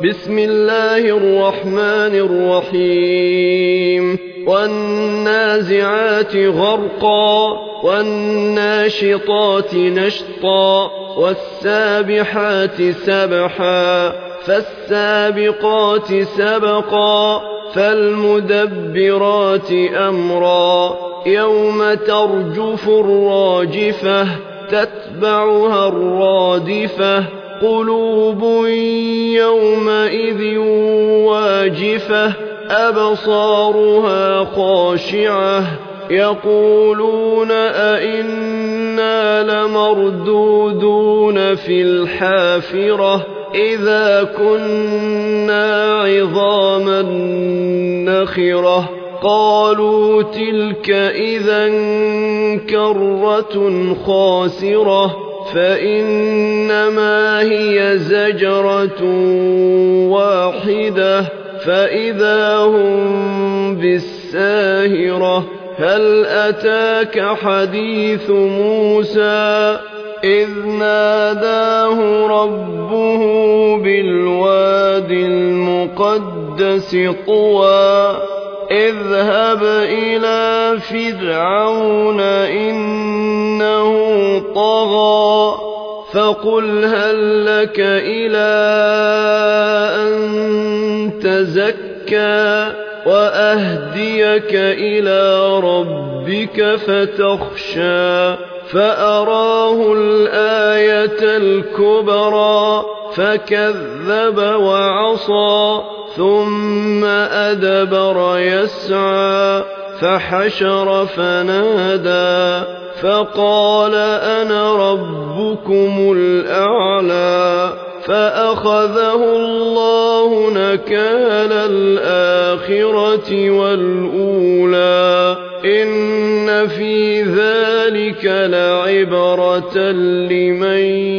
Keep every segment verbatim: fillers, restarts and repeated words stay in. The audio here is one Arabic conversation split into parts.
بسم الله الرحمن الرحيم والنازعات غرقا والناشطات نشطا والسابحات سبحا فالسابقات سبقا فالمدبرات أمرا يوم ترجف الراجفة تتبعها الرادفة قلوب يومئذ واجفة أبصارها خاشعة يقولون أئنا لمردودون في الحافرة إذا كنا عظاما نخرة قالوا تلك إذا كرة خاسرة فإنما هي زجرة واحدة فإذا هم بالساهرة هل أتاك حديث موسى إذ ناداه ربه بالواد المقدس طوى اذهب إلى فرعون إنه طغى فقل هل لك إلى أن تزكى وأهديك إلى ربك فتخشى فأراه الآية الكبرى فكذب وعصى ثم أدبر يسعى فحشر فنادى فقال أنا ربكم الأعلى فأخذه الله نكال الآخرة والأولى إن في ذلك لعبرة لمن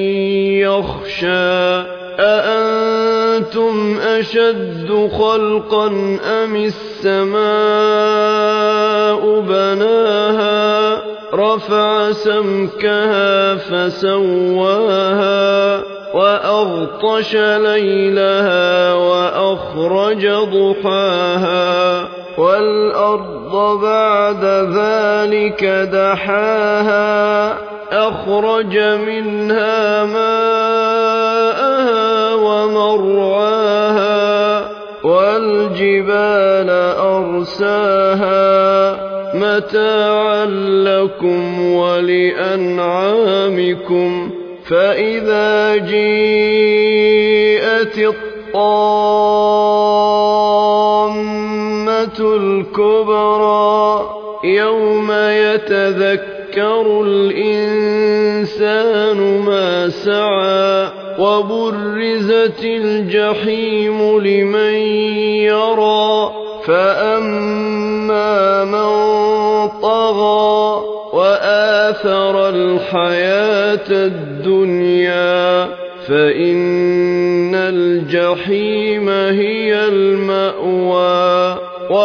يخشى أأنتم أشد خلقا أم السماء بناها رفع سمكها فسواها وأغطش ليلها وأخرج ضحاها والأرض بعد ذلك دحاها أخرج منها ماءها ومرعاها والجبال أرساها متاعا لكم ولأنعامكم فإذا جيءت الطامة الكبرى يوم يتذكر الإنسان ما سعى وبرزت الجحيم لمن يرى فأما من طغى وآثر الحياة الدنيا فإن الجحيم هي المأوى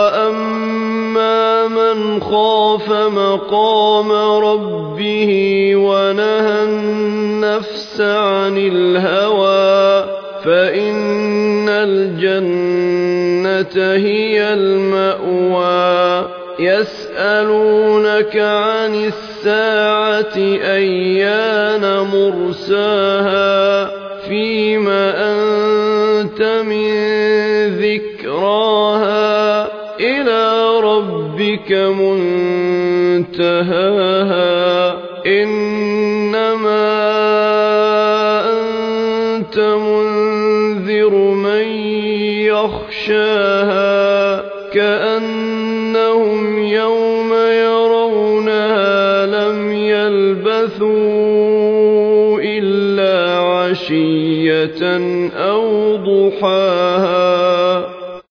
وأما من خاف مقام ربه ونهى النفس عن الهوى فإن الجنة هي المأوى يسألونك عن الساعة أيان مرساها فيما أنت من ذكراها إلى ربك منتهاها إنما أنت منذر من يخشاها كأنهم يوم يرونها لم يلبثوا إلا عشية أو ضحاها